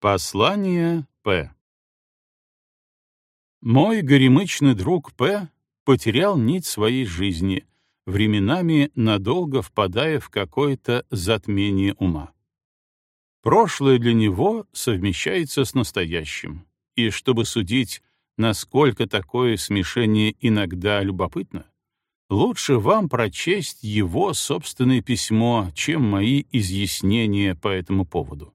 Послание П. Мой горемычный друг П. потерял нить своей жизни, временами надолго впадая в какое-то затмение ума. Прошлое для него совмещается с настоящим, и чтобы судить, насколько такое смешение иногда любопытно, лучше вам прочесть его собственное письмо, чем мои изъяснения по этому поводу.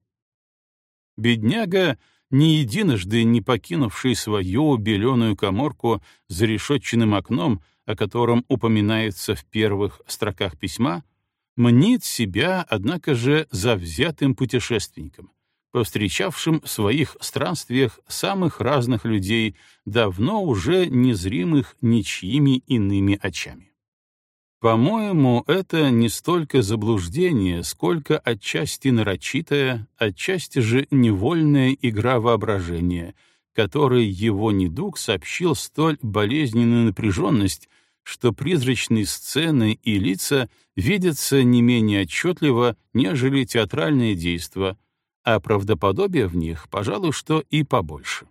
Бедняга, не единожды не покинувший свою беленую каморку за решетчатым окном, о котором упоминается в первых строках письма, мнит себя, однако же, завзятым путешественником, повстречавшим в своих странствиях самых разных людей, давно уже незримых ничьими иными очами. По-моему, это не столько заблуждение, сколько отчасти нарочитая, отчасти же невольная игра воображения, которой его недуг сообщил столь болезненную напряженность, что призрачные сцены и лица видятся не менее отчетливо, нежели театральные действа, а правдоподобие в них, пожалуй, что и побольше.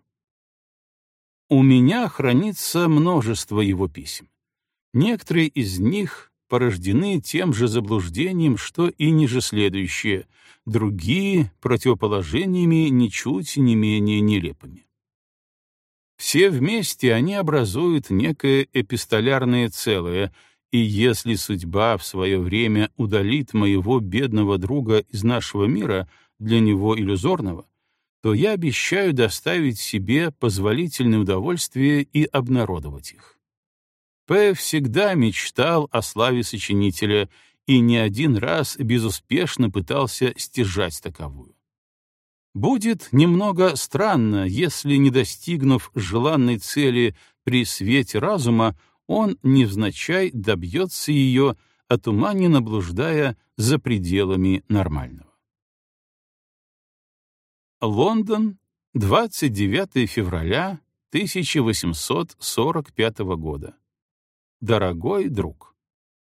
У меня хранится множество его писем. Некоторые из них порождены тем же заблуждением, что и ниже следующие, другие — противоположениями ничуть не менее нелепыми. Все вместе они образуют некое эпистолярное целое, и если судьба в свое время удалит моего бедного друга из нашего мира, для него иллюзорного, то я обещаю доставить себе позволительное удовольствие и обнародовать их. П. всегда мечтал о славе сочинителя и не один раз безуспешно пытался стяжать таковую. Будет немного странно, если, не достигнув желанной цели при свете разума, он невзначай добьется ее, отуманенно блуждая за пределами нормального. Лондон, 29 февраля 1845 года. Дорогой друг,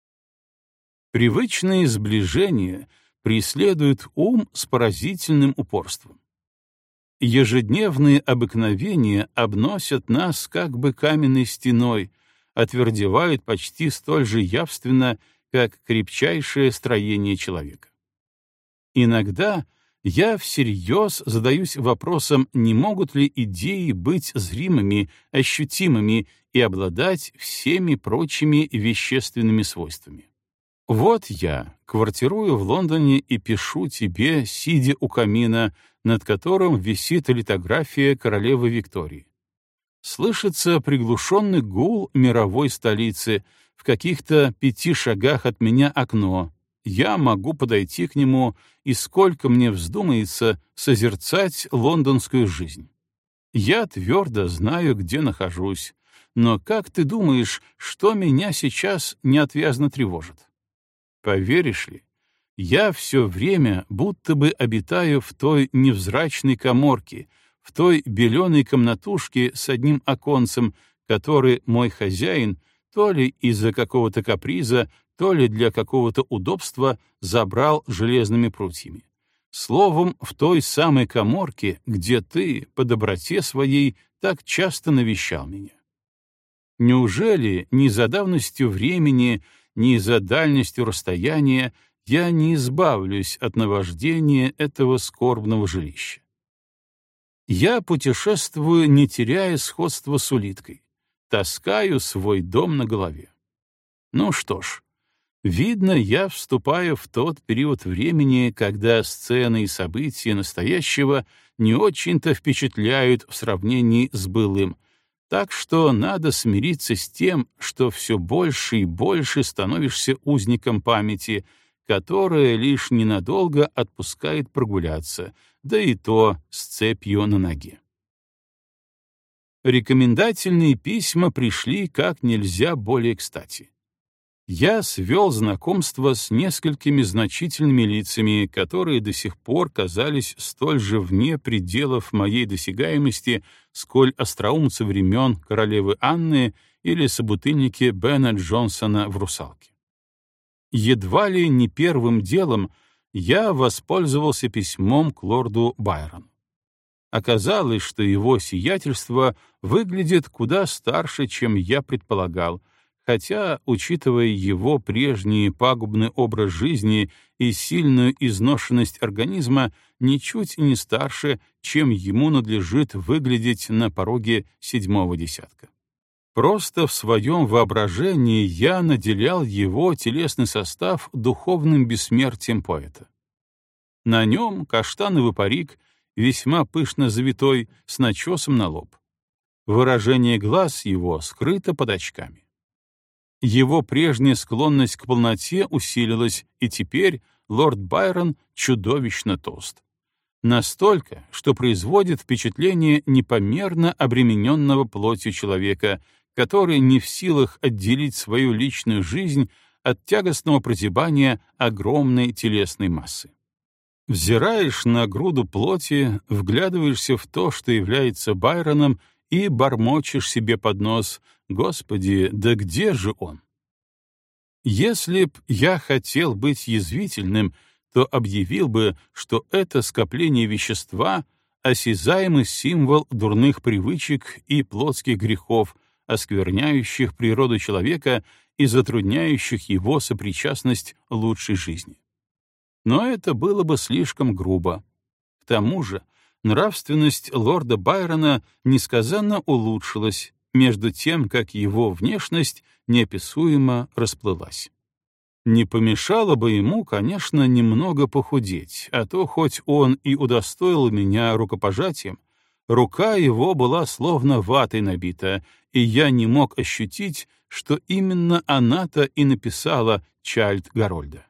привычные сближения преследуют ум с поразительным упорством. Ежедневные обыкновения обносят нас как бы каменной стеной, отвердевают почти столь же явственно, как крепчайшее строение человека. Иногда я всерьез задаюсь вопросом, не могут ли идеи быть зримыми, ощутимыми и обладать всеми прочими вещественными свойствами. Вот я квартирую в Лондоне и пишу тебе, сидя у камина, над которым висит литография королевы Виктории. Слышится приглушенный гул мировой столицы, в каких-то 5 шагах от меня окно. Я могу подойти к нему, и сколько мне вздумается созерцать лондонскую жизнь. Я твердо знаю, где нахожусь, но как ты думаешь, что меня сейчас неотвязно тревожит? Поверишь ли, я все время будто бы обитаю в той невзрачной каморке, в той беленой комнатушке с одним оконцем, который мой хозяин то ли из-за какого-то каприза, то ли для какого-то удобства забрал железными прутьями. Словом, в той самой каморке, где ты, по доброте своей, так часто навещал меня. Неужели ни за давностью времени, ни за дальностью расстояния я не избавлюсь от наваждения этого скорбного жилища? Я путешествую, не теряя сходства с улиткой, таскаю свой дом на голове. Ну что ж, видно, я вступаю в тот период времени, когда сцены и события настоящего не очень-то впечатляют в сравнении с былым, так что надо смириться с тем, что все больше и больше становишься узником памяти, которая лишь ненадолго отпускает прогуляться, да и то с цепью на ноге. Рекомендательные письма пришли как нельзя более кстати. Я свел знакомство с несколькими значительными лицами, которые до сих пор казались столь же вне пределов моей досягаемости, сколь остроумцы времен королевы Анны или собутыльники Бена Джонсона в «Русалке». Едва ли не первым делом я воспользовался письмом к лорду Байрону. оказалось, что его сиятельство выглядит куда старше, чем я предполагал, хотя, учитывая его прежний пагубный образ жизни и сильную изношенность организма, ничуть и не старше, чем ему надлежит выглядеть на пороге 7-го десятка. Просто в своем воображении я наделял его телесный состав духовным бессмертием поэта. На нем каштановый парик, весьма пышно завитой, с начесом на лоб. Выражение глаз его скрыто под очками. Его прежняя склонность к полноте усилилась, и теперь лорд Байрон чудовищно толст. Настолько, что производит впечатление непомерно обремененного плотью человека, который не в силах отделить свою личную жизнь от тягостного прозябания огромной телесной массы. Взираешь на груду плоти, вглядываешься в то, что является Байроном, и бормочешь себе под нос: «Господи, да где же он?» Если б я хотел быть язвительным, то объявил бы, что это скопление вещества — осязаемый символ дурных привычек и плотских грехов, оскверняющих природу человека и затрудняющих его сопричастность лучшей жизни. Но это было бы слишком грубо. К тому же нравственность лорда Байрона несказанно улучшилась, между тем, как его внешность неописуемо расплылась. Не помешало бы ему, конечно, немного похудеть, а то хоть он и удостоил меня рукопожатием, рука его была словно ватой набита, и я не мог ощутить, что именно она-то и написала Чайльд Гарольда.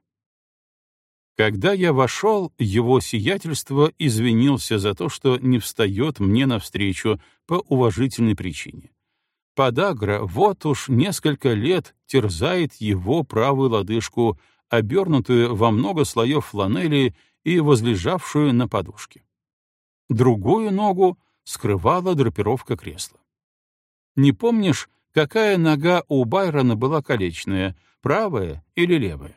Когда я вошел, его сиятельство извинился за то, что не встает мне навстречу по уважительной причине. Подагра вот уж несколько лет терзает его правую лодыжку, обернутую во много слоев фланели и возлежавшую на подушке. Другую ногу скрывала драпировка кресла. Не помнишь, какая нога у Байрона была колечная, правая или левая?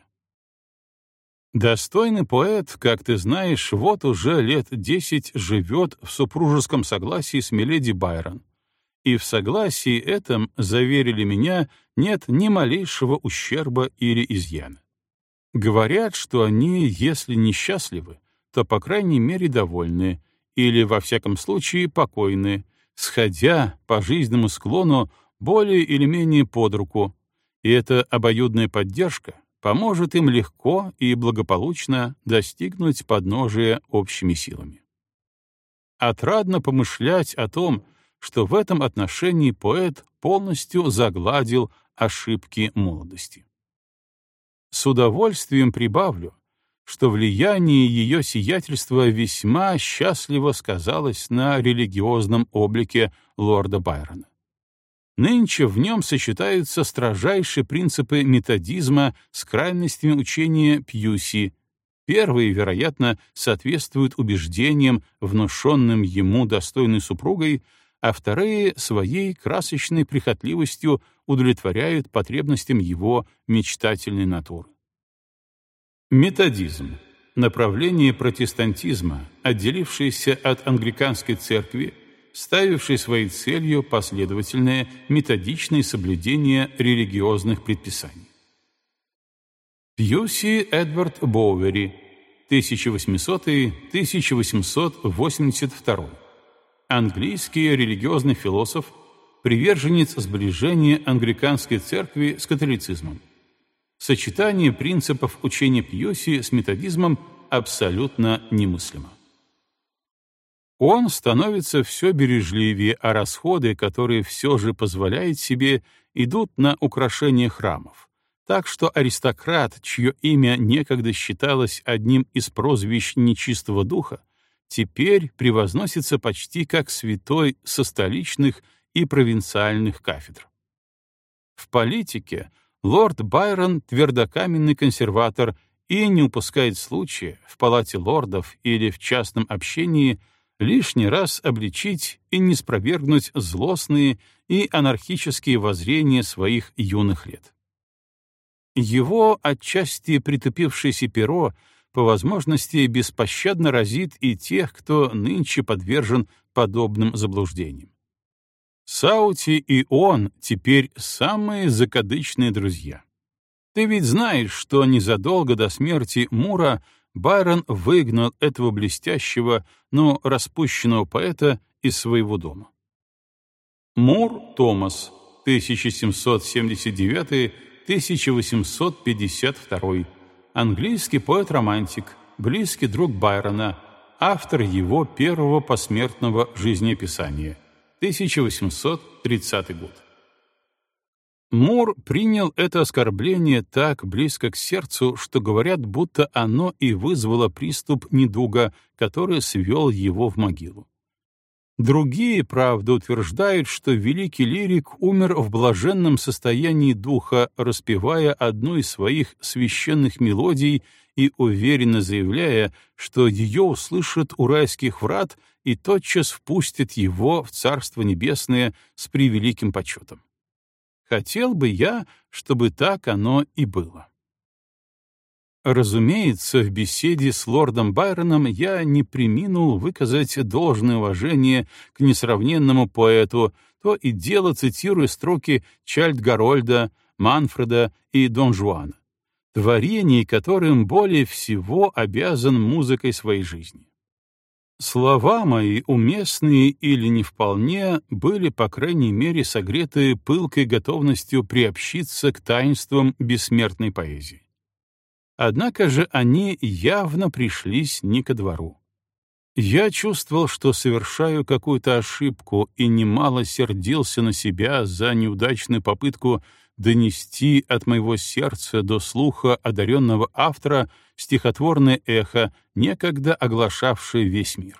Достойный поэт, как ты знаешь, вот уже лет 10 живет в супружеском согласии с миледи Байрон. И в согласии этом, заверили меня, нет ни малейшего ущерба или изъяна. Говорят, что они, если не счастливы, то, по крайней мере, довольны, или, во всяком случае, покойны, сходя по жизненному склону более или менее под руку, и эта обоюдная поддержка поможет им легко и благополучно достигнуть подножия общими силами. Отрадно помышлять о том, что в этом отношении поэт полностью загладил ошибки молодости. С удовольствием прибавлю, что влияние ее сиятельства весьма счастливо сказалось на религиозном облике лорда Байрона. Нынче в нем сочетаются строжайшие принципы методизма с крайностями учения Пьюси. Первые, вероятно, соответствуют убеждениям, внушенным ему достойной супругой, а вторые своей красочной прихотливостью удовлетворяют потребностям его мечтательной натуры. Методизм — направление протестантизма, отделившееся от англиканской церкви, ставивший своей целью последовательное методичное соблюдение религиозных предписаний. Пьюси Эдвард Боуэри, 1800-1882. Английский религиозный философ, приверженец сближения англиканской церкви с католицизмом. Сочетание принципов учения Пьюси с методизмом абсолютно немыслимо. Он становится все бережливее, а расходы, которые все же позволяет себе, идут на украшение храмов. Так что аристократ, чье имя некогда считалось одним из прозвищ нечистого духа, теперь превозносится почти как святой со столичных и провинциальных кафедр. В политике лорд Байрон — твердокаменный консерватор и не упускает случая в палате лордов или в частном общении лишний раз обличить и не спровергнуть злостные и анархические воззрения своих юных лет. Его отчасти притупившееся перо по возможности беспощадно разит и тех, кто нынче подвержен подобным заблуждениям. Саути и он теперь самые закадычные друзья. Ты ведь знаешь, что незадолго до смерти Мура Байрон выгнал этого блестящего, но распущенного поэта из своего дома. Мур Томас, 1779-1852, английский поэт-романтик, близкий друг Байрона, автор его первого посмертного жизнеописания, 1830 год. Мур принял это оскорбление так близко к сердцу, что говорят, будто оно и вызвало приступ недуга, который свел его в могилу. Другие, правда, утверждают, что великий лирик умер в блаженном состоянии духа, распевая одну из своих священных мелодий и уверенно заявляя, что ее услышат у райских врат и тотчас впустят его в Царство Небесное с превеликим почетом. Хотел бы я, чтобы так оно и было. Разумеется, в беседе с лордом Байроном я не преминул выказать должное уважение к несравненному поэту, то и дело цитируя строки Чайльд-Гарольда, Манфреда и Дон Жуана, творений, которым более всего обязан музыкой своей жизни. Слова мои, уместные или не вполне, были, по крайней мере, согреты пылкой готовностью приобщиться к таинствам бессмертной поэзии. Однако же они явно пришлись не ко двору. Я чувствовал, что совершаю какую-то ошибку, и немало сердился на себя за неудачную попытку донести от моего сердца до слуха одаренного автора стихотворное эхо, некогда оглашавшее весь мир.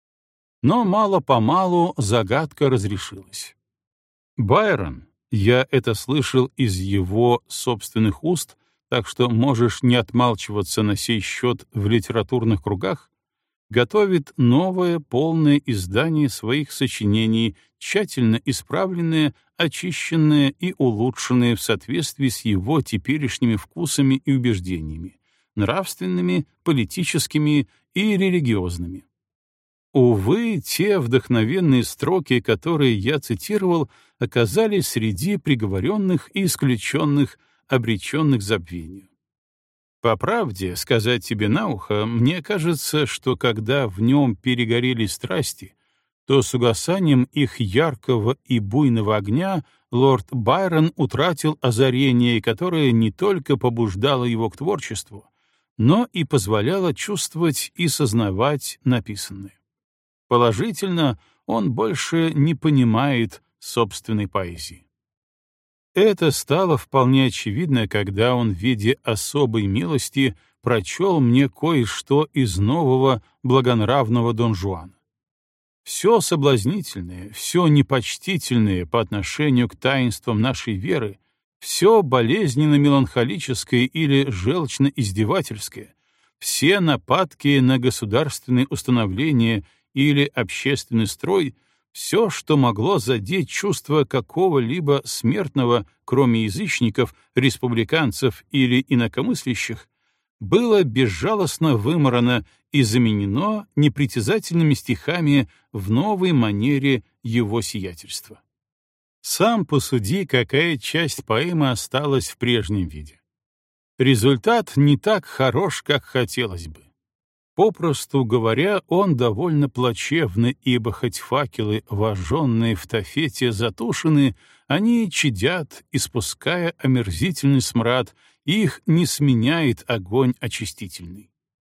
Но мало-помалу загадка разрешилась. Байрон, я это слышал из его собственных уст, так что можешь не отмалчиваться на сей счет в литературных кругах, готовит новое полное издание своих сочинений, тщательно исправленное, очищенное и улучшенное в соответствии с его теперешними вкусами и убеждениями, нравственными, политическими и религиозными. Увы, те вдохновенные строки, которые я цитировал, оказались среди приговоренных и исключенных, обреченных к забвению. По правде, сказать тебе на ухо, мне кажется, что когда в нем перегорели страсти, то с угасанием их яркого и буйного огня лорд Байрон утратил озарение, которое не только побуждало его к творчеству, но и позволяло чувствовать и сознавать написанное. Положительно, он больше не понимает собственной поэзии. Это стало вполне очевидно, когда он в виде особой милости прочел мне кое-что из нового благонравного Дон Жуана. Все соблазнительное, все непочтительное по отношению к таинствам нашей веры, все болезненно-меланхолическое или желчно-издевательское, все нападки на государственные установления или общественный строй — все, что могло задеть чувство какого-либо смертного, кроме язычников, республиканцев или инакомыслящих, было безжалостно вымарано и заменено непритязательными стихами в новой манере его сиятельства. Сам посуди, какая часть поэмы осталась в прежнем виде. Результат не так хорош, как хотелось бы. Попросту говоря, он довольно плачевный, ибо хоть факелы, вожженные в Тофете, затушены, они чадят, испуская омерзительный смрад, их не сменяет огонь очистительный.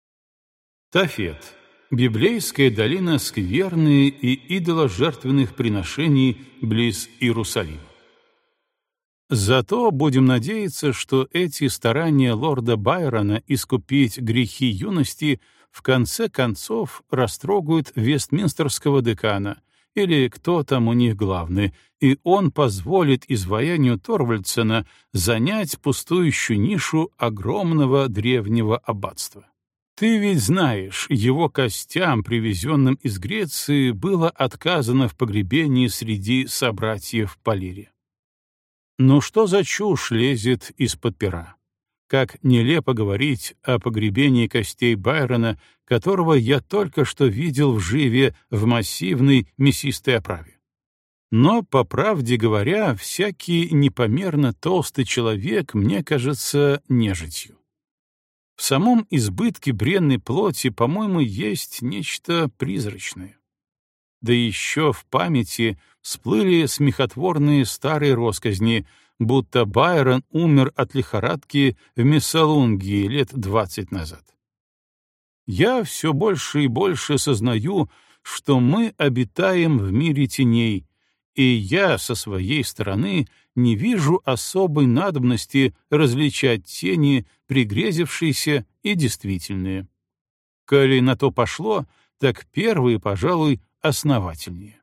Тофет — библейская долина скверны и идоложертвенных приношений близ Иерусалима. Зато будем надеяться, что эти старания лорда Байрона искупить грехи юности в конце концов растрогают вестминстерского декана, или кто там у них главный, и он позволит изваянию Торвальдсена занять пустующую нишу огромного древнего аббатства. Ты ведь знаешь, его костям, привезенным из Греции, было отказано в погребении среди собратьев по лире. Ну что за чушь лезет из-под пера? Как нелепо говорить о погребении костей Байрона, которого я только что видел вживе в массивной мясистой оправе. Но, по правде говоря, всякий непомерно толстый человек мне кажется нежитью. В самом избытке бренной плоти, по-моему, есть нечто призрачное. Да еще в памяти всплыли смехотворные старые россказни, будто Байрон умер от лихорадки в Мессалунгии лет 20 назад. Я все больше и больше сознаю, что мы обитаем в мире теней, и я со своей стороны не вижу особой надобности различать тени, пригрезившиеся и действительные. Коли на то пошло, так первые, пожалуй, основательнее.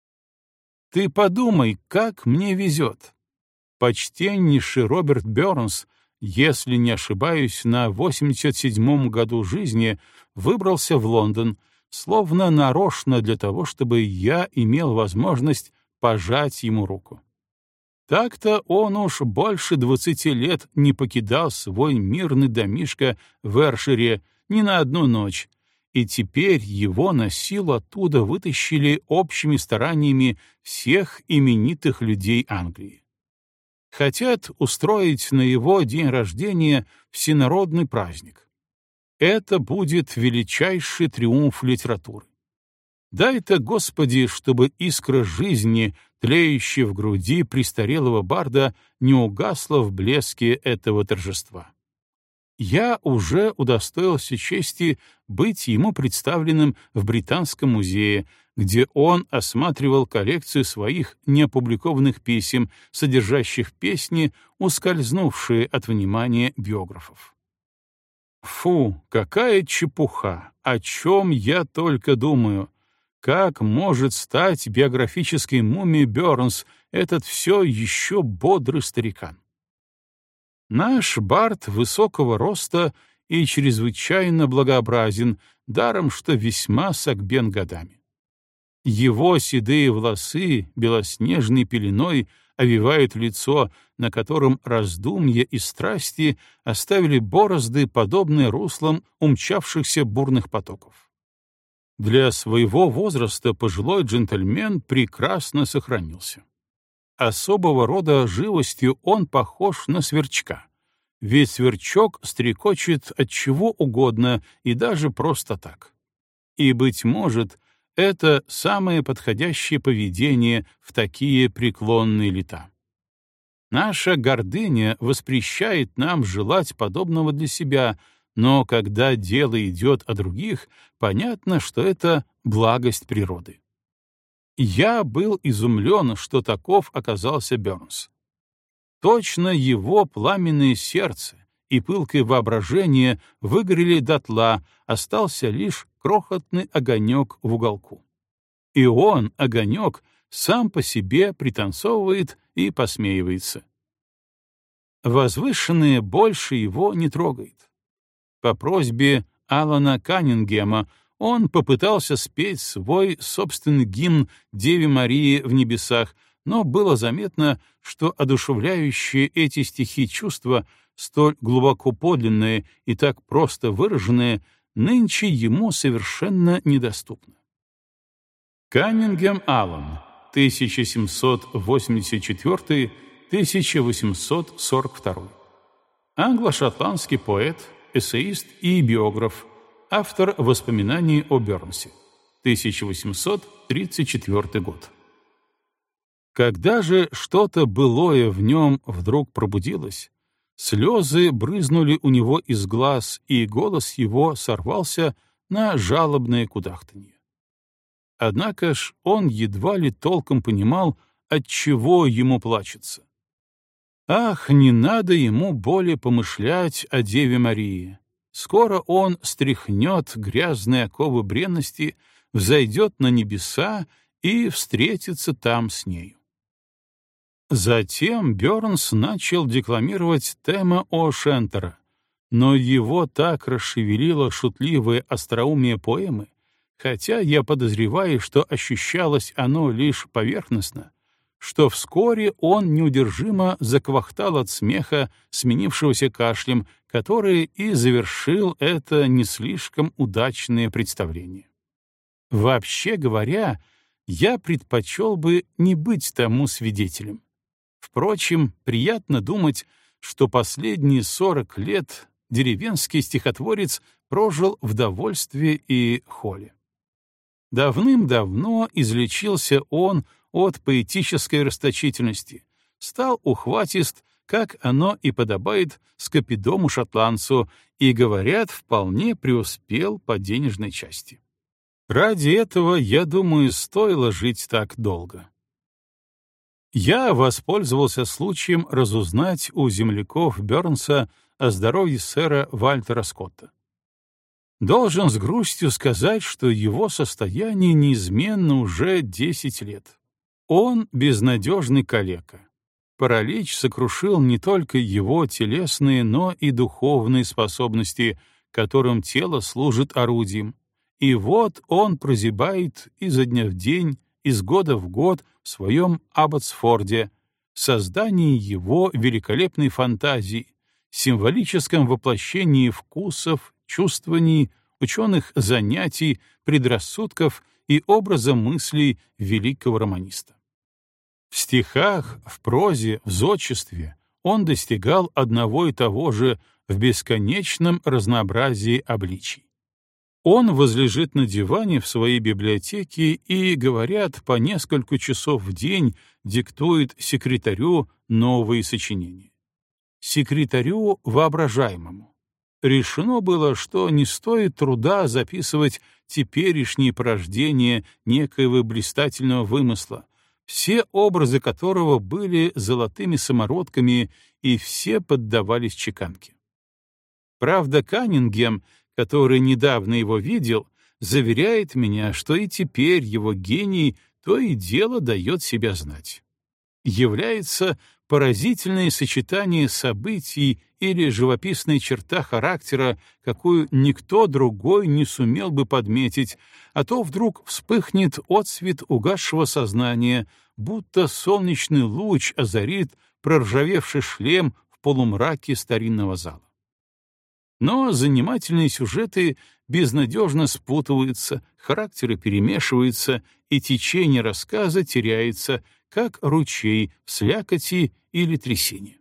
Ты подумай, как мне везет. Почтеннейший Роберт Бёрнс, если не ошибаюсь, на 87-м году жизни выбрался в Лондон, словно нарочно для того, чтобы я имел возможность пожать ему руку. Так-то он уж больше 20 лет не покидал свой мирный домишко в Эршире ни на одну ночь, и теперь его на силу оттуда вытащили общими стараниями всех именитых людей Англии. Хотят устроить на его день рождения всенародный праздник. Это будет величайший триумф литературы. Дай-то, Господи, чтобы искра жизни, тлеющая в груди престарелого барда, не угасла в блеске этого торжества. Я уже удостоился чести быть ему представленным в Британском музее, где он осматривал коллекцию своих неопубликованных писем, содержащих песни, ускользнувшие от внимания биографов. Фу, какая чепуха! О чем я только думаю! Как может стать биографической мумией Бёрнс, этот все еще бодрый старикан? Наш бард высокого роста и чрезвычайно благообразен, даром что весьма согбен годами. Его седые волосы белоснежной пеленой овивают лицо, на котором раздумья и страсти оставили борозды, подобные руслам умчавшихся бурных потоков. Для своего возраста пожилой джентльмен прекрасно сохранился. Особого рода живостью он похож на сверчка, ведь сверчок стрекочет от чего угодно и даже просто так. И, быть может, это самое подходящее поведение в такие преклонные лета. Наша гордыня воспрещает нам желать подобного для себя, но когда дело идет о других, понятно, что это благость природы. Я был изумлен, что таков оказался Бёрнс. Точно его пламенное сердце и пылкое воображение выгорели дотла, остался лишь крохотный огонек в уголку. И он, огонек, сам по себе пританцовывает и посмеивается. Возвышенное больше его не трогает. По просьбе Алана Каннингема он попытался спеть свой собственный гимн Деве Марии в небесах, но было заметно, что одушевляющие эти стихи чувства, столь глубоко подлинные и так просто выраженные, нынче ему совершенно недоступны. Каннингем Алан, 1784-1842. Англо-шотландский поэт, эссеист и биограф, автор воспоминаний о Бёрнсе, 1834 год. Когда же что-то былое в нем вдруг пробудилось, слезы брызнули у него из глаз, и голос его сорвался на жалобное кудахтанье. Однако ж он едва ли толком понимал, отчего ему плачется. Ах, не надо ему более помышлять о Деве Марии. Скоро он стряхнет грязные оковы бренности, взойдет на небеса и встретится там с нею. Затем Бёрнс начал декламировать Тема О'Шентера, но его так расшевелило шутливое остроумие поэмы, хотя я подозреваю, что ощущалось оно лишь поверхностно, что вскоре он неудержимо заквахтал от смеха, сменившегося кашлем, который и завершил это не слишком удачное представление. Вообще говоря, я предпочел бы не быть тому свидетелем. Впрочем, приятно думать, что последние 40 лет деревенский стихотворец прожил в довольстве и холе. Давным-давно излечился он от поэтической расточительности, стал ухватист, как оно и подобает скопидому-шотландцу, и, говорят, вполне преуспел по денежной части. Ради этого, я думаю, стоило жить так долго. Я воспользовался случаем разузнать у земляков Бёрнса о здоровье сэра Вальтера Скотта. Должен с грустью сказать, что его состояние неизменно уже 10 лет. Он безнадежный калека. Паралич сокрушил не только его телесные, но и духовные способности, которым тело служит орудием. И вот он прозябает изо дня в день, из года в год в своем Абботсфорде, в создании его великолепной фантазии, символическом воплощении вкусов, чувствований, ученых занятий, предрассудков и образа мыслей великого романиста. В стихах, в прозе, в зодчестве он достигал одного и того же в бесконечном разнообразии обличий. Он возлежит на диване в своей библиотеке и, говорят, по несколько часов в день диктует секретарю новые сочинения. Секретарю воображаемому. Решено было, что не стоит труда записывать теперешние порождения некоего блистательного вымысла, все образы которого были золотыми самородками и все поддавались чеканке. Правда, Каннингем, который недавно его видел, заверяет меня, что и теперь его гений то и дело дает себя знать. Является поразительное сочетание событий или живописная черта характера, какую никто другой не сумел бы подметить, а то вдруг вспыхнет отсвет угасшего сознания, будто солнечный луч озарит проржавевший шлем в полумраке старинного зала. Но занимательные сюжеты безнадежно спутываются, характеры перемешиваются, и течение рассказа теряется, как ручей в слякоти или трясине.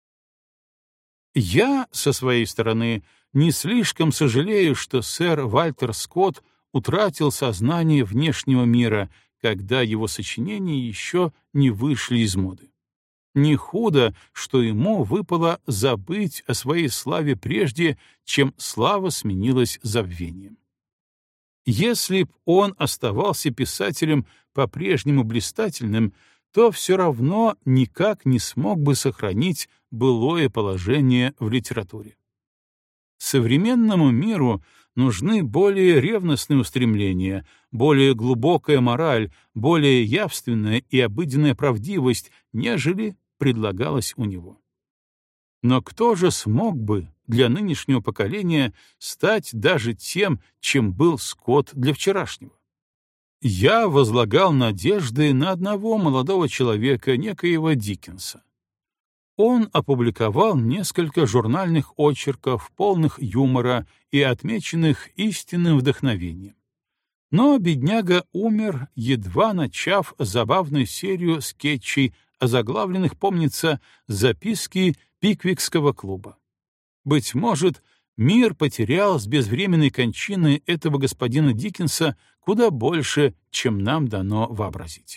Я, со своей стороны, не слишком сожалею, что сэр Вальтер Скотт утратил сознание внешнего мира, когда его сочинения еще не вышли из моды. Не худо, что ему выпало забыть о своей славе прежде, чем слава сменилась забвением. Если б он оставался писателем по-прежнему блистательным, то все равно никак не смог бы сохранить былое положение в литературе. Современному миру нужны более ревностные устремления, более глубокая мораль, более явственная и обыденная правдивость, нежели предлагалось у него. Но кто же смог бы для нынешнего поколения стать даже тем, чем был Скотт для вчерашнего? Я возлагал надежды на одного молодого человека, некоего Диккенса. Он опубликовал несколько журнальных очерков, полных юмора и отмеченных истинным вдохновением. Но бедняга умер, едва начав забавную серию скетчей, озаглавленных, помнится, «Записки Пиквикского клуба». Быть может, мир потерял с безвременной кончиной этого господина Диккенса куда больше, чем нам дано вообразить.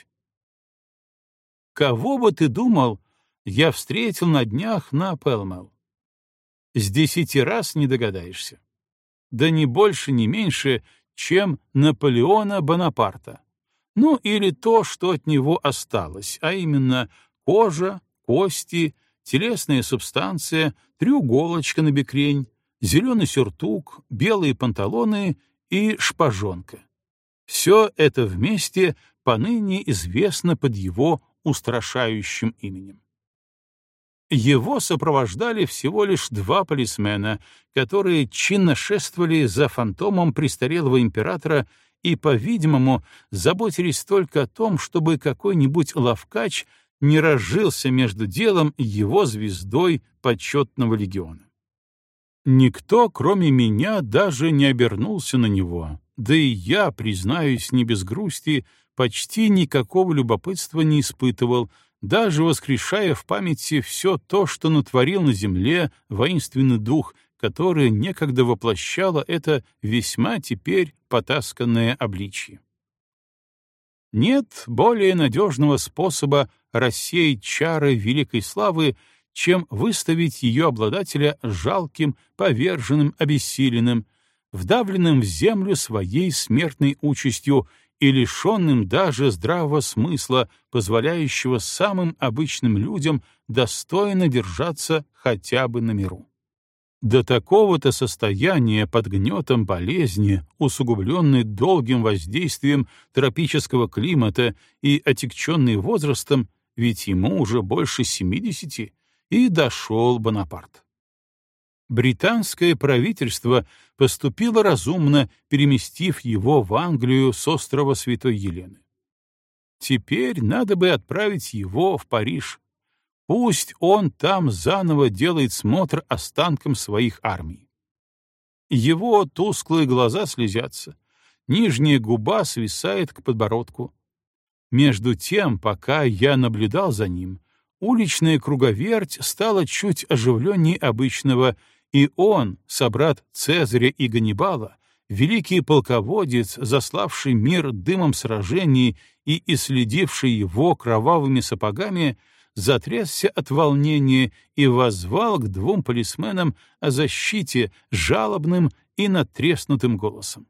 Кого бы ты думал, я встретил на днях на Пэлмэл? С 10 раз не догадаешься. Да не больше, не меньше, чем Наполеона Бонапарта. Ну или то, что от него осталось, а именно кожа, кости, телесная субстанция, треуголочка на бекрень, зеленый сюртук, белые панталоны и шпажонка. Все это вместе поныне известно под его устрашающим именем. Его сопровождали всего лишь 2 полисмена, которые чинно шествовали за фантомом престарелого императора и, по-видимому, заботились только о том, чтобы какой-нибудь лавкач не разжился между делом его звездой почетного легиона. Никто, кроме меня, даже не обернулся на него, да и я, признаюсь, не без грусти, почти никакого любопытства не испытывал, даже воскрешая в памяти все то, что натворил на земле воинственный дух, который некогда воплощало это весьма теперь потасканное обличье. Нет более надежного способа рассеять чары великой славы, чем выставить ее обладателя жалким, поверженным, обессиленным, вдавленным в землю своей смертной участью и лишенным даже здравого смысла, позволяющего самым обычным людям достойно держаться хотя бы на миру. До такого-то состояния под гнетом болезни, усугубленной долгим воздействием тропического климата и отягченной возрастом, ведь ему уже больше 70, и дошел Бонапарт. Британское правительство поступило разумно, переместив его в Англию с острова Святой Елены. Теперь надо бы отправить его в Париж. Пусть он там заново делает смотр останкам своих армий. Его тусклые глаза слезятся, нижняя губа свисает к подбородку. Между тем, пока я наблюдал за ним, уличная круговерть стала чуть оживленнее обычного, и он, собрат Цезаря и Ганнибала, великий полководец, заславший мир дымом сражений и исследивший его кровавыми сапогами, затрясся от волнения и воззвал к двум полисменам о защите жалобным и надтреснутым голосом.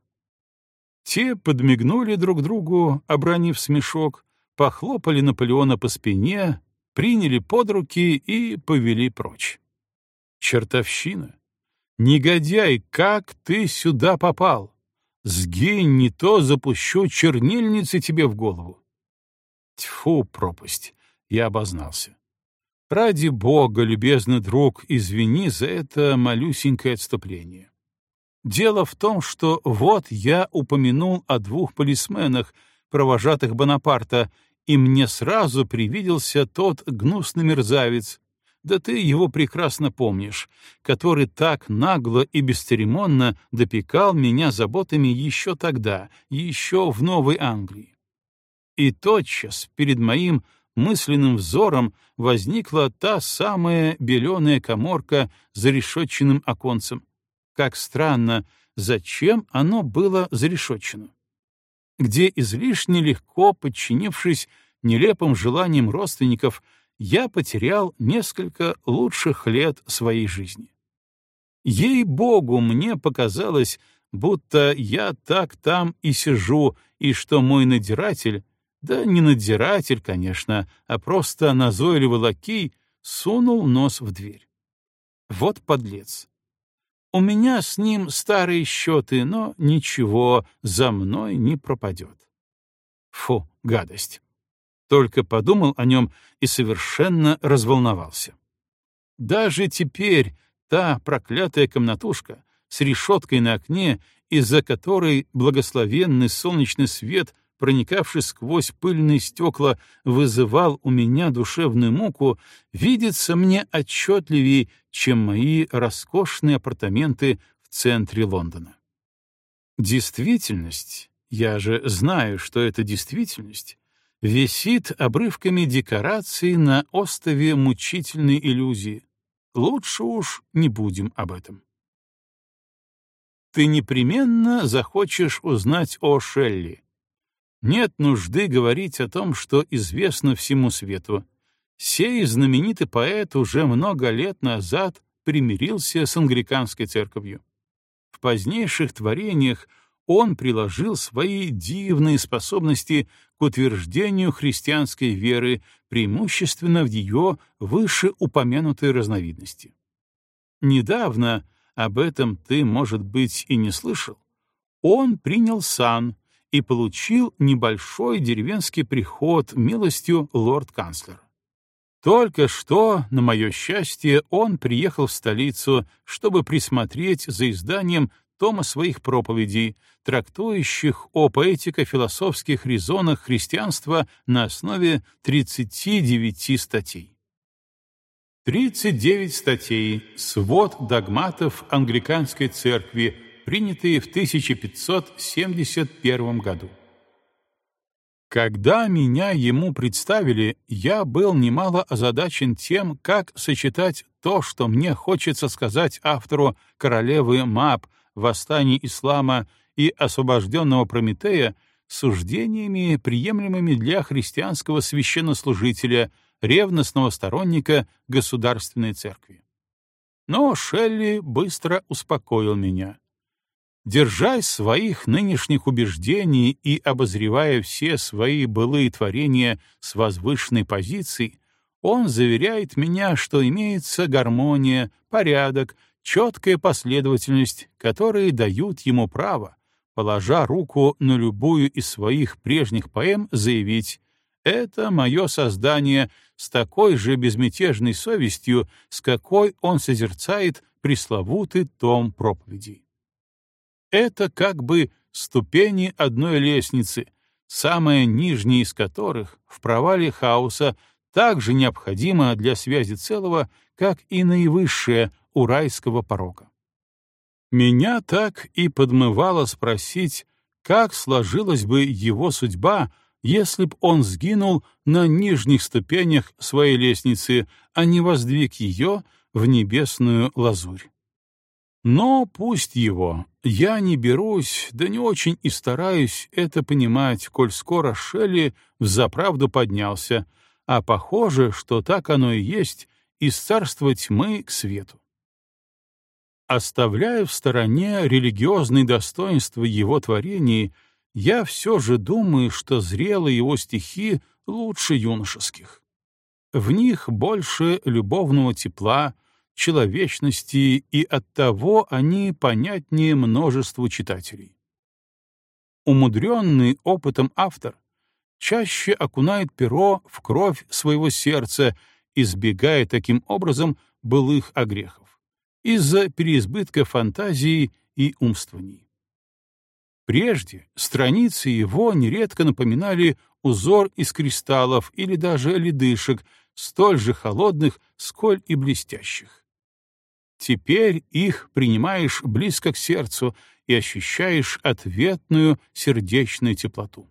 Те подмигнули друг другу, обронив смешок, похлопали Наполеона по спине, приняли под руки и повели прочь. Чертовщина! Негодяй, как ты сюда попал? Сгинь, не то запущу чернильницы тебе в голову. Тьфу, пропасть! Я обознался. Ради бога, любезный друг, извини за это малюсенькое отступление. Дело в том, что вот я упомянул о двух полисменах, провожатых Бонапарта, и мне сразу привиделся тот гнусный мерзавец, да ты его прекрасно помнишь, который так нагло и бесцеремонно допекал меня заботами еще тогда, еще в Новой Англии. И тотчас перед моим мысленным взором возникла та самая беленая каморка с зарешетченным оконцем. Как странно, зачем оно было зарешетчено? Где излишне легко, подчинившись нелепым желаниям родственников, я потерял несколько лучших лет своей жизни. Ей-богу, мне показалось, будто я так там и сижу, и что мой надзиратель, да не надзиратель, конечно, а просто назойливый лакей, сунул нос в дверь. Вот подлец. У меня с ним старые счеты, но ничего, за мной не пропадет. Фу, гадость. Только подумал о нем и совершенно разволновался. Даже теперь та проклятая комнатушка с решеткой на окне, из-за которой благословенный солнечный свет, проникавший сквозь пыльные стекла, вызывал у меня душевную муку, видится мне отчетливее, чем мои роскошные апартаменты в центре Лондона. Действительность, я же знаю, что это действительность, висит обрывками декораций на остове мучительной иллюзии. Лучше уж не будем об этом. Ты непременно захочешь узнать о Шелли. Нет нужды говорить о том, что известно всему свету. Сей знаменитый поэт уже много лет назад примирился с англиканской церковью. В позднейших творениях он приложил свои дивные способности к утверждению христианской веры, преимущественно в ее вышеупомянутой разновидности. Недавно, об этом ты, может быть, и не слышал, он принял сан и получил небольшой деревенский приход милостью лорд-канцлера. Только что, на мое счастье, он приехал в столицу, чтобы присмотреть за изданием тома своих проповедей, трактующих о поэтико-философских резонах христианства на основе 39 статей. 39 статей — свод догматов Англиканской церкви, принятые в 1571 году. Когда меня ему представили, я был немало озадачен тем, как сочетать то, что мне хочется сказать автору «Королевы Маб», «Восстания ислама» и «Освобожденного Прометея», с суждениями, приемлемыми для христианского священнослужителя, ревностного сторонника государственной церкви. Но Шелли быстро успокоил меня. Держась своих нынешних убеждений и обозревая все свои былые творения с возвышенной позиции, он заверяет меня, что имеется гармония, порядок, четкая последовательность, которые дают ему право, положа руку на любую из своих прежних поэм, заявить: «Это мое создание с такой же безмятежной совестью, с какой он созерцает пресловутый том проповедей». Это как бы ступени одной лестницы, самая нижняя из которых в провале хаоса так же необходима для связи целого, как и наивысшая у райского порога. Меня так и подмывало спросить, как сложилась бы его судьба, если б он сгинул на нижних ступенях своей лестницы, а не воздвиг ее в небесную лазурь. Но пусть его, я не берусь, да не очень и стараюсь это понимать, коль скоро Шелли взаправду поднялся, а похоже, что так оно и есть, из царства тьмы к свету. Оставляя в стороне религиозные достоинства его творений, я все же думаю, что зрелые его стихи лучше юношеских. В них больше любовного тепла, человечности, и оттого они понятнее множеству читателей. Умудренный опытом автор чаще окунает перо в кровь своего сердца, избегая таким образом былых огрехов, из-за переизбытка фантазии и умствований. Прежде страницы его нередко напоминали узор из кристаллов или даже ледышек, столь же холодных, сколь и блестящих. Теперь их принимаешь близко к сердцу и ощущаешь ответную сердечную теплоту.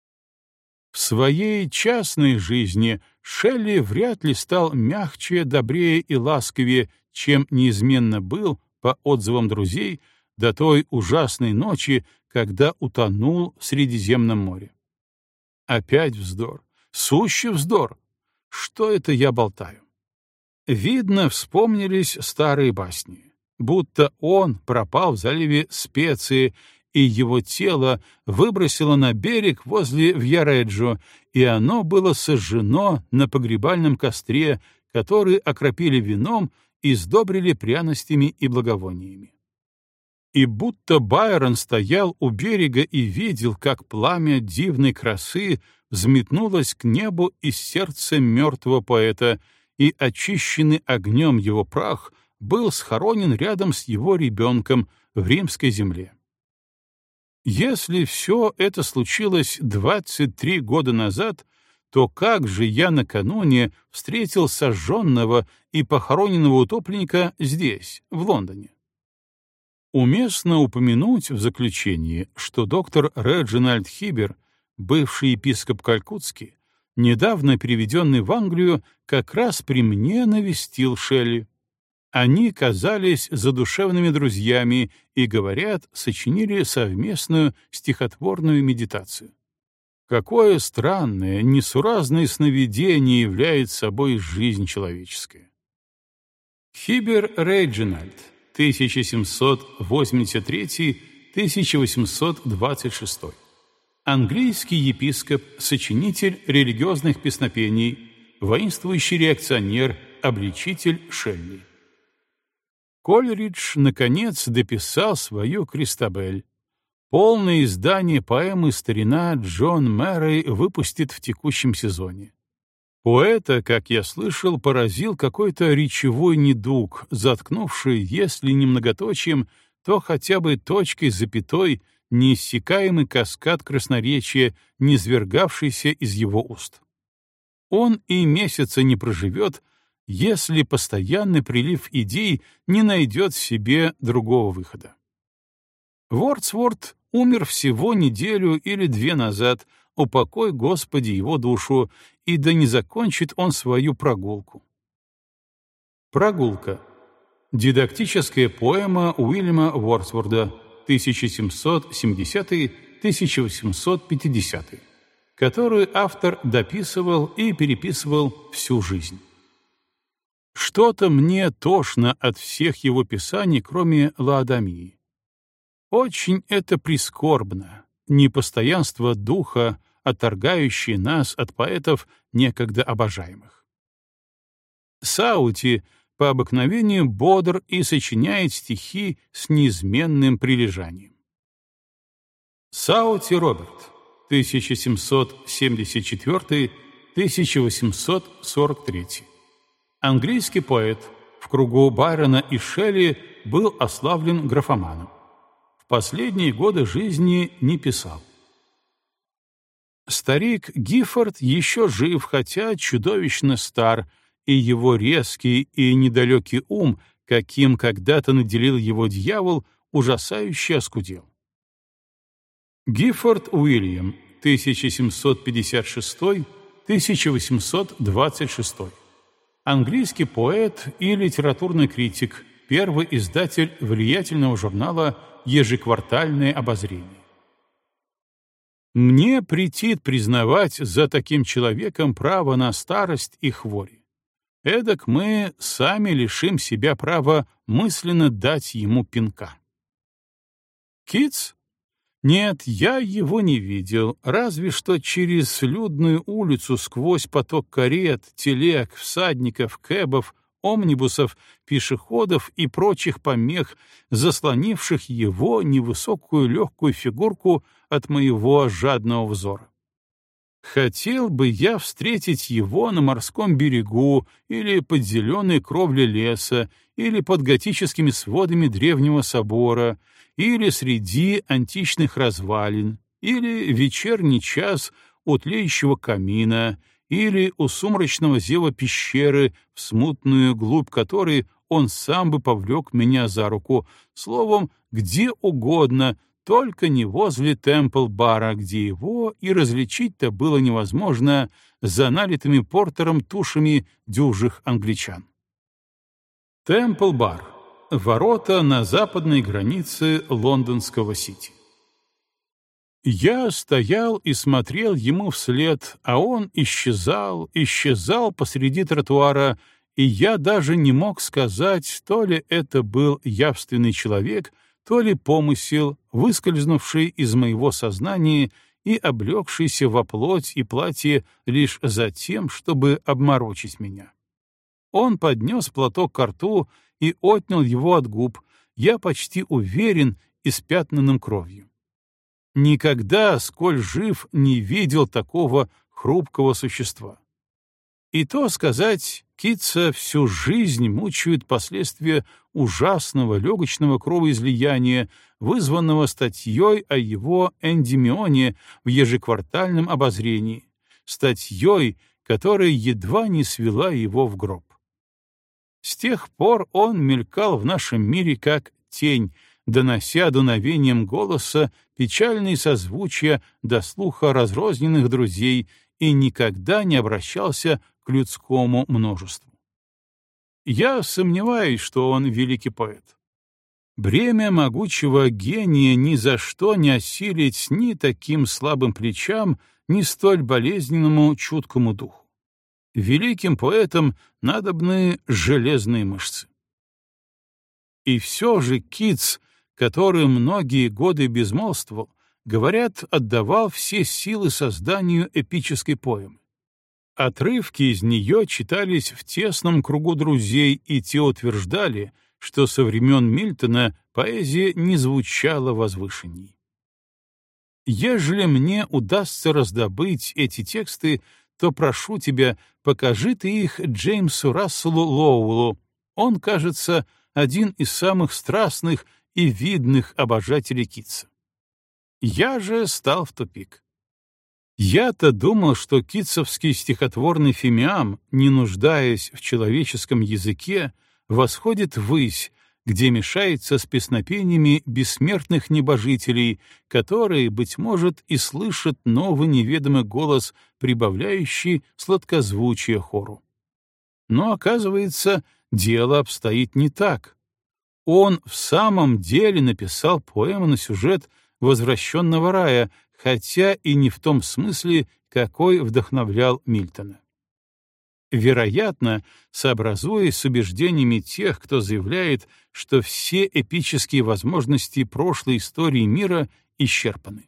В своей частной жизни Шелли вряд ли стал мягче, добрее и ласковее, чем неизменно был, по отзывам друзей, до той ужасной ночи, когда утонул в Средиземном море. Опять вздор, сущий вздор. Что это я болтаю? Видно, вспомнились старые басни, будто он пропал в заливе Специи, и его тело выбросило на берег возле Вьяреджо, и оно было сожжено на погребальном костре, который окропили вином и сдобрили пряностями и благовониями. И будто Байрон стоял у берега и видел, как пламя дивной красы взметнулось к небу из сердца мертвого поэта, и очищенный огнем его прах был схоронен рядом с его ребенком в римской земле. Если все это случилось 23 года назад, то как же я накануне встретил сожженного и похороненного утопленника здесь, в Лондоне? Уместно упомянуть в заключении, что доктор Реджинальд Хибер, бывший епископ Калькутский, недавно переведенный в Англию, как раз при мне навестил Шелли. Они казались задушевными друзьями и, говорят, сочинили совместную стихотворную медитацию. Какое странное, несуразное сновидение является собой жизнь человеческая. Хибер Реджинальд, 1783-1826. Английский епископ, сочинитель религиозных песнопений, воинствующий реакционер, обличитель Шелли. Кольридж, наконец, дописал свою «Кристабель». Полное издание поэмы старина Джон Мэррей выпустит в текущем сезоне. Поэта, как я слышал, поразил какой-то речевой недуг, заткнувший, если не многоточием, то хотя бы точкой, запятой, неиссякаемый каскад красноречия, низвергавшийся из его уст. Он и месяца не проживет, если постоянный прилив идей не найдет в себе другого выхода. Вордсворт умер всего неделю или две назад, упокой, Господи, его душу, и да не закончит он свою прогулку. Прогулка. Дидактическая поэма Уильяма Вордсворда 1770-1850, которую автор дописывал и переписывал всю жизнь. Что-то мне тошно от всех его писаний, кроме Лаодамии. Очень это прискорбно, непостоянство духа, отторгающее нас от поэтов, некогда обожаемых. Саути по обыкновению бодр и сочиняет стихи с неизменным прилежанием. Саути Роберт, 1774-1843. Английский поэт, в кругу Байрона и Шелли был ославлен графоманом. В последние годы жизни не писал. Старик Гиффорд еще жив, хотя чудовищно стар, и его резкий и недалекий ум, каким когда-то наделил его дьявол, ужасающе оскудел. Гиффорд Уильям, 1756-1826. Английский поэт и литературный критик, первый издатель влиятельного журнала «Ежеквартальное обозрение». Мне претит признавать за таким человеком право на старость и хвори. Эдак мы сами лишим себя права мысленно дать ему пинка. Китс? Нет, я его не видел, разве что через людную улицу сквозь поток карет, телег, всадников, кэбов, омнибусов, пешеходов и прочих помех, заслонивших его невысокую легкую фигурку от моего жадного взора. Хотел бы я встретить его на морском берегу или под зеленой кровлей леса, или под готическими сводами древнего собора, или среди античных развалин, или в вечерний час у тлеющего камина, или у сумрачного зева пещеры, в смутную глубь которой он сам бы повлек меня за руку, словом, где угодно, только не возле Темпл-бара, где его и различить-то было невозможно за налитыми портером тушами дюжих англичан. Темпл-бар — ворота на западной границе лондонского Сити. Я стоял и смотрел ему вслед, а он исчезал посреди тротуара, и я даже не мог сказать, то ли это был явственный человек, то ли помысел, выскользнувший из моего сознания и облегшийся во плоть и платье лишь за тем, чтобы обморочить меня. Он поднес платок ко рту и отнял его от губ, я почти уверен, испятнанным кровью. Никогда, сколь жив, не видел такого хрупкого существа. И то сказать, Китса всю жизнь мучают последствия ужасного легочного кровоизлияния, вызванного статьей о его эндемионе в ежеквартальном обозрении, статьей, которая едва не свела его в гроб. С тех пор он мелькал в нашем мире как тень, донося дуновением голоса печальные созвучия до слуха разрозненных друзей и никогда не обращался к людскому множеству. Я сомневаюсь, что он великий поэт. Бремя могучего гения ни за что не осилить ни таким слабым плечам, ни столь болезненному чуткому духу. Великим поэтам надобны железные мышцы. И все же Китс, который многие годы безмолвствовал, говорят, отдавал все силы созданию эпической поэмы. Отрывки из нее читались в тесном кругу друзей, и те утверждали, что со времен Мильтона поэзия не звучала возвышенней. Ежели мне удастся раздобыть эти тексты, то прошу тебя, покажи ты их Джеймсу Расселу Лоуэллу. Он, кажется, один из самых страстных и видных обожателей Китса. Я же стал в тупик. Я-то думал, что китсовский стихотворный фимиам, не нуждаясь в человеческом языке, восходит ввысь, где мешается с песнопениями бессмертных небожителей, которые, быть может, и слышат новый неведомый голос, прибавляющий сладкозвучие хору. Но, оказывается, дело обстоит не так. Он в самом деле написал поэму на сюжет возвращенного рая, хотя и не в том смысле, какой вдохновлял Мильтона. Вероятно, сообразуясь с убеждениями тех, кто заявляет, что все эпические возможности прошлой истории мира исчерпаны.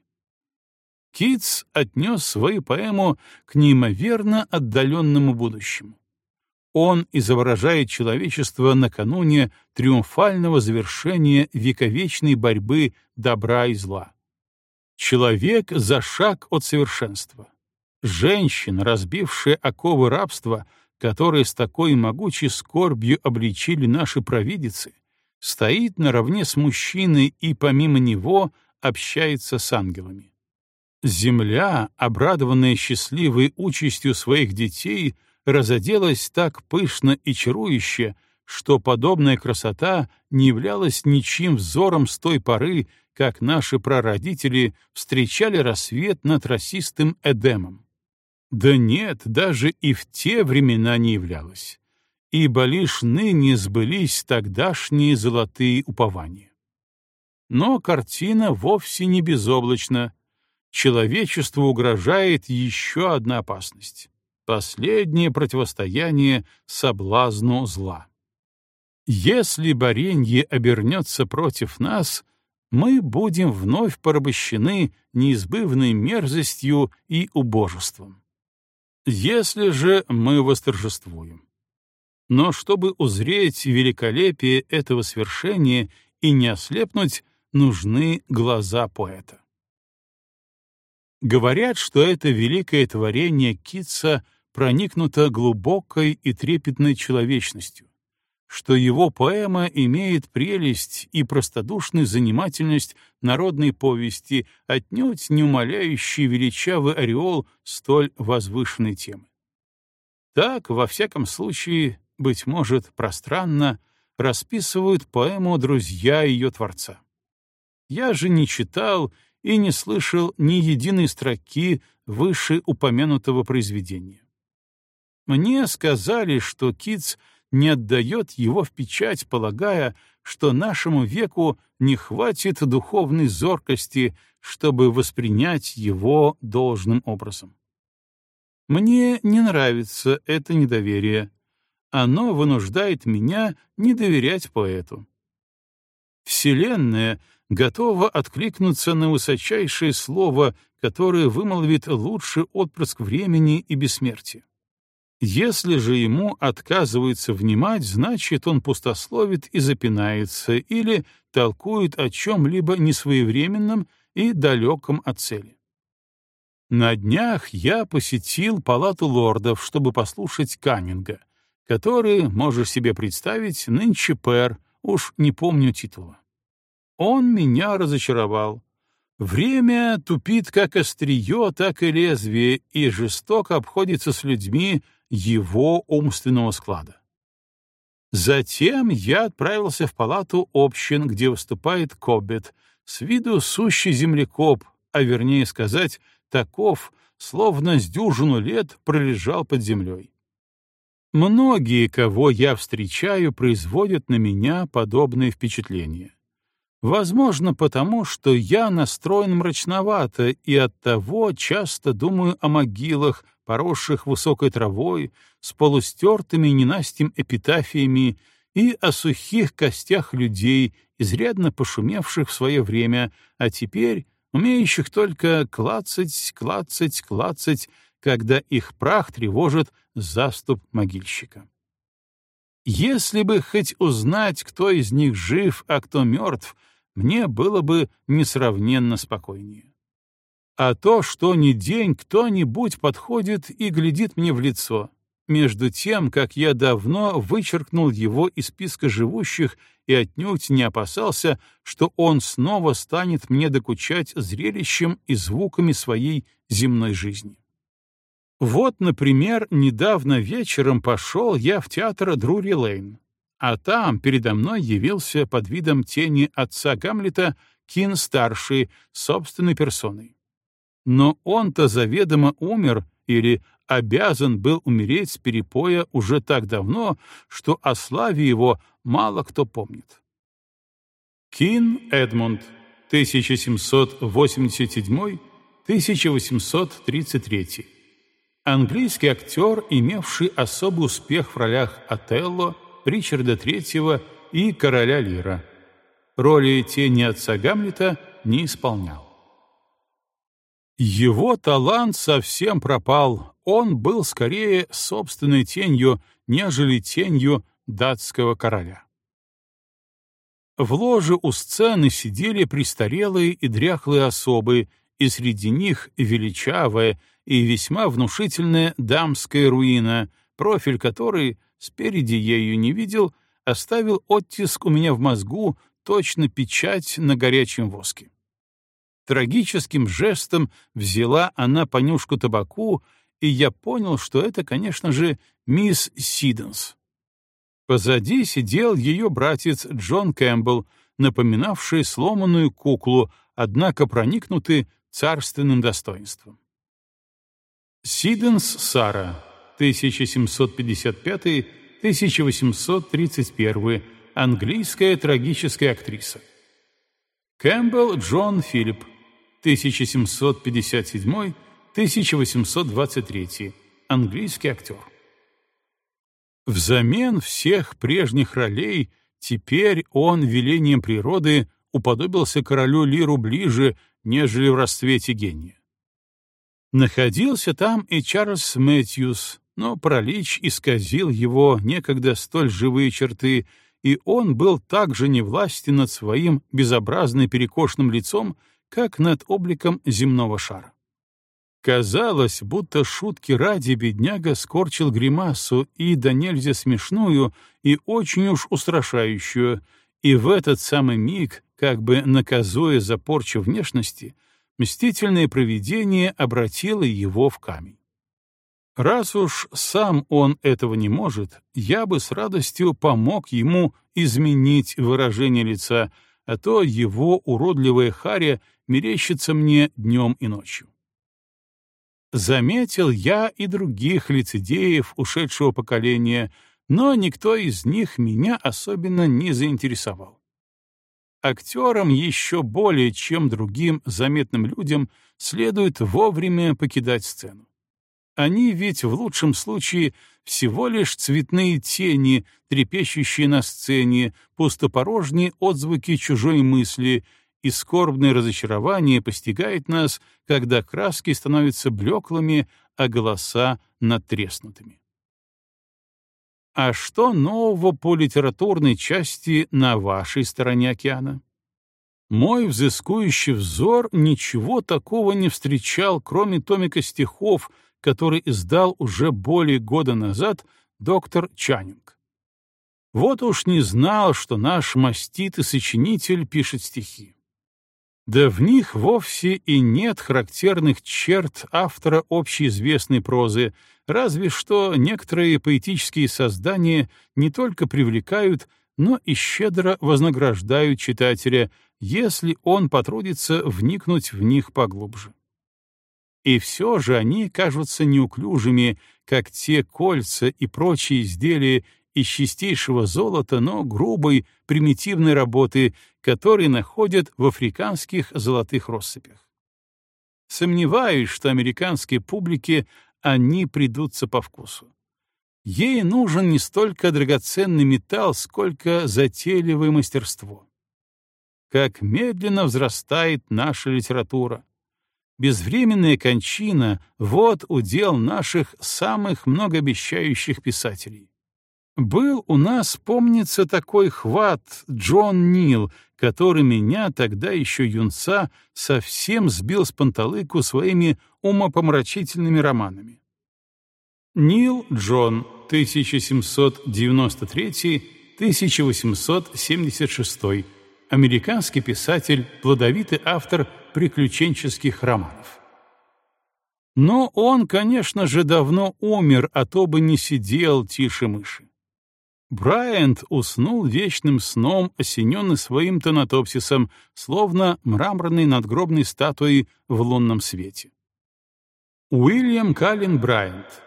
Китс отнес свою поэму к неимоверно отдаленному будущему. Он изображает человечество накануне триумфального завершения вековечной борьбы добра и зла. Человек за шаг от совершенства. Женщина, разбившая оковы рабства, которые с такой могучей скорбью обличили наши провидицы, стоит наравне с мужчиной и помимо него общается с ангелами. Земля, обрадованная счастливой участью своих детей, разоделась так пышно и чарующе, что подобная красота не являлась ничьим взором с той поры, как наши прародители встречали рассвет над росистым Эдемом. Да нет, даже и в те времена не являлась, ибо лишь ныне сбылись тогдашние золотые упования. Но картина вовсе не безоблачна. Человечеству угрожает еще одна опасность — последнее противостояние соблазну зла. Если боренье обернется против нас, мы будем вновь порабощены неизбывной мерзостью и убожеством. Если же мы восторжествуем. Но чтобы узреть великолепие этого свершения и не ослепнуть, нужны глаза поэта. Говорят, что это великое творение Китса проникнуто глубокой и трепетной человечностью, что его поэма имеет прелесть и простодушную занимательность народной повести, отнюдь не умаляющий величавый ореол столь возвышенной темы. Так, во всяком случае, быть может, пространно расписывают поэму друзья ее творца. Я же не читал и не слышал ни единой строки вышеупомянутого произведения. Мне сказали, что Китс не отдает его в печать, полагая, что нашему веку не хватит духовной зоркости, чтобы воспринять его должным образом. Мне не нравится это недоверие. Оно вынуждает меня не доверять поэту. Вселенная готова откликнуться на высочайшее слово, которое вымолвит лучший отпрыск времени и бессмертия. Если же ему отказывается внимать, значит, он пустословит и запинается или толкует о чем-либо несвоевременном и далеком от цели. На днях я посетил палату лордов, чтобы послушать Каннинга, который, можешь себе представить, нынче пэр, уж не помню титула. Он меня разочаровал. Время тупит как острие, так и лезвие, и жестоко обходится с людьми его умственного склада. Затем я отправился в палату общин, где выступает Коббет, с виду сущий землекоп, а вернее сказать, таков, словно с дюжину лет пролежал под землей. Многие, кого я встречаю, производят на меня подобные впечатления. Возможно, потому, что я настроен мрачновато и оттого часто думаю о могилах, поросших высокой травой, с полустертыми ненастьем эпитафиями и о сухих костях людей, изрядно пошумевших в свое время, а теперь умеющих только клацать, клацать, клацать, когда их прах тревожит заступ могильщика. Если бы хоть узнать, кто из них жив, а кто мертв, мне было бы несравненно спокойнее. А то, что ни день кто-нибудь подходит и глядит мне в лицо. между тем, как я давно вычеркнул его из списка живущих и отнюдь не опасался, что он снова станет мне докучать зрелищем и звуками своей земной жизни. Вот, например, недавно вечером пошел я в театр Друри-Лейн, а там передо мной явился под видом тени отца Гамлета Кин-старший собственной персоной. Но он-то заведомо умер или обязан был умереть с перепоя уже так давно, что о славе его мало кто помнит. Кин Эдмунд, 1787-1833. Английский актер, имевший особый успех в ролях Отелло, Ричарда III и Короля Лира. Роли тени отца Гамлета не исполнял. Его талант совсем пропал, он был скорее собственной тенью, нежели тенью датского короля. В ложе у сцены сидели престарелые и дряхлые особы, и среди них величавая и весьма внушительная дамская руина, профиль которой, спереди я ее не видел, оставил оттиск у меня в мозгу, точно печать на горячем воске. Трагическим жестом взяла она понюшку табаку, и я понял, что это, конечно же, мисс Сиденс. Позади сидел ее братец Джон Кэмпбелл, напоминавший сломанную куклу, однако проникнутый царственным достоинством. Сиденс Сара, 1755-1831, английская трагическая актриса. Кэмпбелл Джон Филипп, 1757-1823, английский актер. Взамен всех прежних ролей теперь он велением природы уподобился королю Лиру ближе, нежели в расцвете гения. Находился там и Чарльз Мэтьюс, но паралич исказил его некогда столь живые черты, и он был так же невластен над своим безобразно перекошенным лицом, как над обликом земного шара. Казалось, будто шутки ради бедняга скорчил гримасу и да нельзя смешную, и очень уж устрашающую, и в этот самый миг, как бы наказуя за порчу внешности, мстительное провидение обратило его в камень. Раз уж сам он этого не может, я бы с радостью помог ему изменить выражение лица, а то его уродливая харя мерещится мне днем и ночью. Заметил я и других лицедеев ушедшего поколения, но никто из них меня особенно не заинтересовал. Актерам еще более, чем другим заметным людям, следует вовремя покидать сцену. Они ведь в лучшем случае всего лишь цветные тени, трепещущие на сцене, пустопорожние отзвуки чужой мысли, и скорбное разочарование постигает нас, когда краски становятся блеклыми, а голоса надтреснутыми. А что нового по литературной части на вашей стороне океана? Мой взыскующий взор ничего такого не встречал, кроме томика стихов, который издал уже более года назад доктор Чаннинг. Вот уж не знал, что наш маститый сочинитель пишет стихи. Да в них вовсе и нет характерных черт автора общеизвестной прозы, разве что некоторые поэтические создания не только привлекают, но и щедро вознаграждают читателя, если он потрудится вникнуть в них поглубже. И все же они кажутся неуклюжими, как те кольца и прочие изделия из чистейшего золота, но грубой, примитивной работы, которые находят в африканских золотых россыпях. Сомневаюсь, что американской публике они придутся по вкусу. Ей нужен не столько драгоценный металл, сколько затейливое мастерство. Как медленно взрастает наша литература. Безвременная кончина — вот удел наших самых многообещающих писателей. Был у нас, помнится, такой хват Джон Нил, который меня, тогда еще юнца, совсем сбил с панталыку своими умопомрачительными романами. Нил Джон, 1793-1876, американский писатель, плодовитый автор приключенческих романов. Но он, конечно же, давно умер, а то бы не сидел тише мыши. Брайант уснул вечным сном, осененный своим тонатопсисом, словно мраморной надгробной статуей в лунном свете. Уильям Каллен Брайант,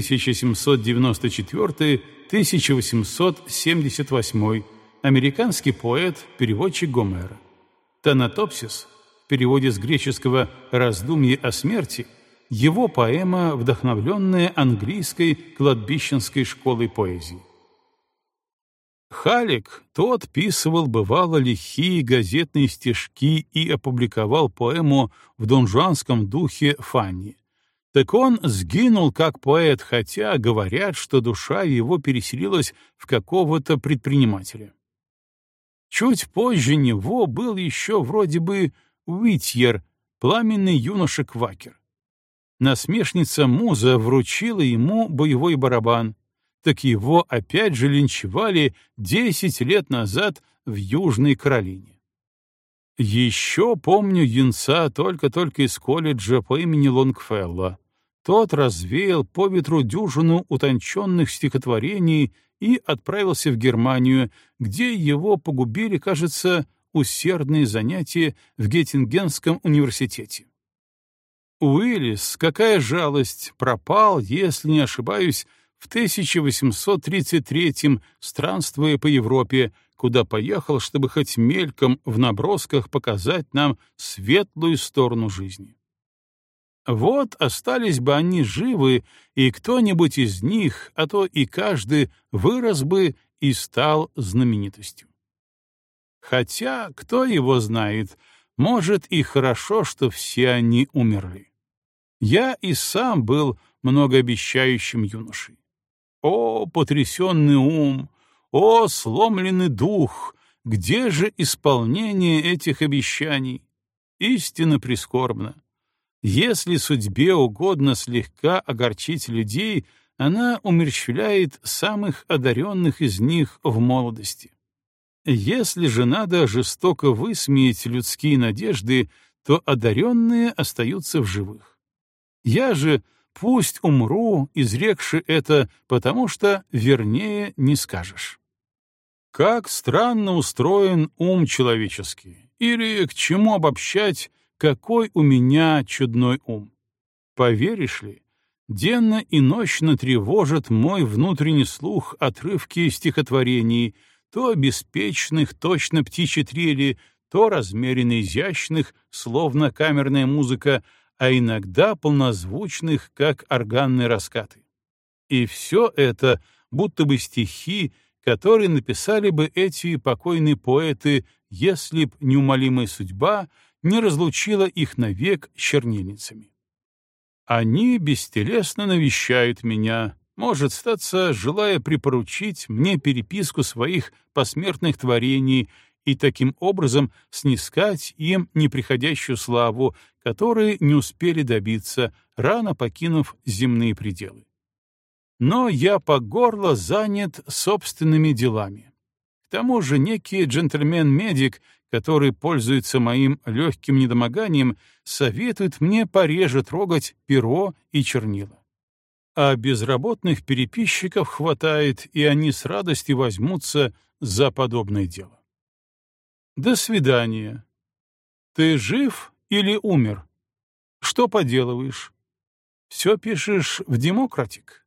1794-1878, американский поэт, переводчик Гомера. Тонатопсис, в переводе с греческого «раздумье о смерти», его поэма, вдохновленная английской кладбищенской школой поэзии. Халлек, тот писывал бывало лихие газетные стишки и опубликовал поэму в донжуанском духе «Фанни». Так он сгинул как поэт, хотя говорят, что душа его переселилась в какого-то предпринимателя. Чуть позже него был еще вроде бы Уитьер, пламенный юноша-квакер. Насмешница Муза вручила ему боевой барабан, так его опять же линчевали 10 лет назад в Южной Каролине. Еще помню юнца только-только из колледжа по имени Лонгфелло. Тот развеял по ветру дюжину утонченных стихотворений и отправился в Германию, где его погубили, кажется, усердные занятия в Геттингенском университете. Уиллис, какая жалость, пропал, если не ошибаюсь, в 1833-м, странствуя по Европе, куда поехал, чтобы хоть мельком в набросках показать нам светлую сторону жизни. Вот остались бы они живы, и кто-нибудь из них, а то и каждый, вырос бы и стал знаменитостью. Хотя, кто его знает, может и хорошо, что все они умерли. Я и сам был многообещающим юношей. О, потрясенный ум! О, сломленный дух! Где же исполнение этих обещаний? Истинно прискорбно. Если судьбе угодно слегка огорчить людей, она умерщвляет самых одаренных из них в молодости. Если же надо жестоко высмеять людские надежды, то одаренные остаются в живых. Я же пусть умру, изрекши это, потому что вернее не скажешь. Как странно устроен ум человеческий, или к чему обобщать, какой у меня чудной ум. Поверишь ли, денно и ночно тревожит мой внутренний слух отрывки стихотворений, то беспечных, точно птичьи трели, то размеренно изящных, словно камерная музыка, а иногда полнозвучных, как органные раскаты. И все это будто бы стихи, которые написали бы эти покойные поэты, если б неумолимая судьба не разлучила их навек с чернильницами. Они бестелесно навещают меня, может статься, желая припоручить мне переписку своих посмертных творений и таким образом снискать им неприходящую славу, которые не успели добиться, рано покинув земные пределы. Но я по горло занят собственными делами. К тому же некий джентльмен-медик, который пользуется моим легким недомоганием, советует мне пореже трогать перо и чернила. А безработных переписчиков хватает, и они с радостью возьмутся за подобное дело. До свидания. Ты жив или умер? Что поделываешь? Все пишешь в Democratic?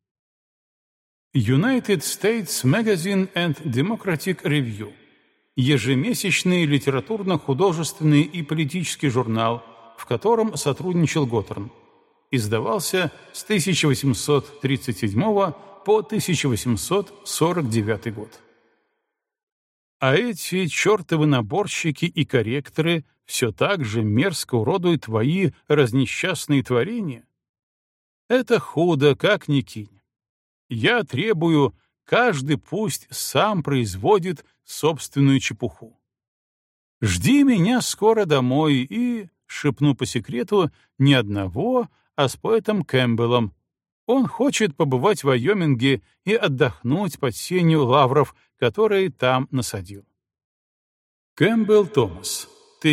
United States Magazine and Democratic Review. Ежемесячный литературно-художественный и политический журнал, в котором сотрудничал Готтерн. Издавался с 1837 по 1849 год. А эти чертовы наборщики и корректоры все так же мерзко уродуют твои разнесчастные творения. Это худо, как ни кинь. Я требую, каждый пусть сам производит собственную чепуху. Жди меня скоро домой и, шепну по секрету, не одного, а с поэтом Кэмпбеллом. Он хочет побывать в Вайоминге и отдохнуть под сенью лавров, которые там насадил. Кэмпбелл Томас,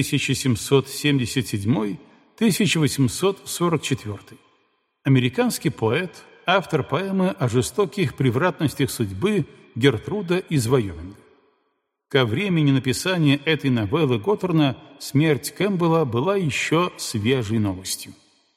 1777-1844. Американский поэт, автор поэмы о жестоких превратностях судьбы Гертруда из Вайоминга. Ко времени написания этой новеллы Готтерна смерть Кэмпбелла была еще свежей новостью.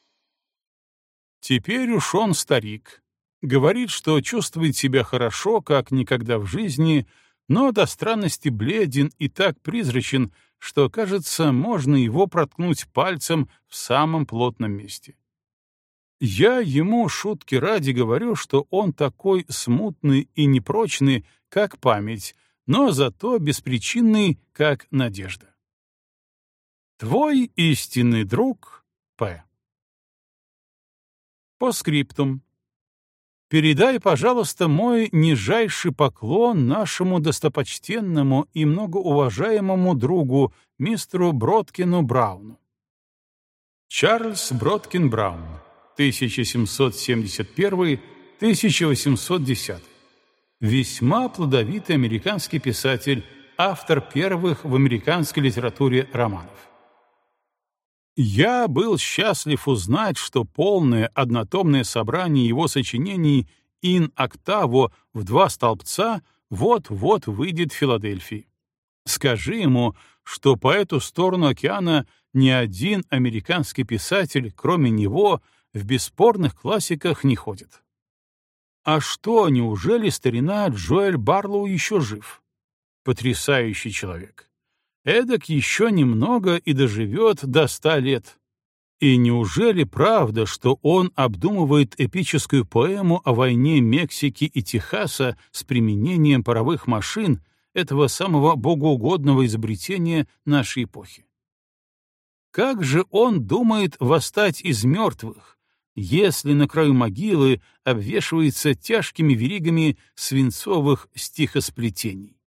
Теперь уж он старик. Говорит, что чувствует себя хорошо, как никогда в жизни, но до странности бледен и так призрачен, что, кажется, можно его проткнуть пальцем в самом плотном месте. Я ему шутки ради говорю, что он такой смутный и непрочный, как память, но зато беспричинный, как надежда. Твой истинный друг П. По скриптум. Передай, пожалуйста, мой нижайший поклон нашему достопочтенному и многоуважаемому другу, мистеру Броткину Брауну. Чарльз Броткин Браун, 1771-1810. Весьма плодовитый американский писатель, автор первых в американской литературе романов. Я был счастлив узнать, что полное однотомное собрание его сочинений «In octavo» в 2 столбца вот-вот выйдет в Филадельфии. Скажи ему, что по эту сторону океана ни один американский писатель, кроме него, в бесспорных классиках не ходит. А что, неужели старина Джоэль Барлоу еще жив? Потрясающий человек. Эдак еще немного и доживет до 100 лет. И неужели правда, что он обдумывает эпическую поэму о войне Мексики и Техаса с применением паровых машин, этого самого богоугодного изобретения нашей эпохи? Как же он думает восстать из мертвых, если на краю могилы обвешивается тяжкими веригами свинцовых стихосплетений?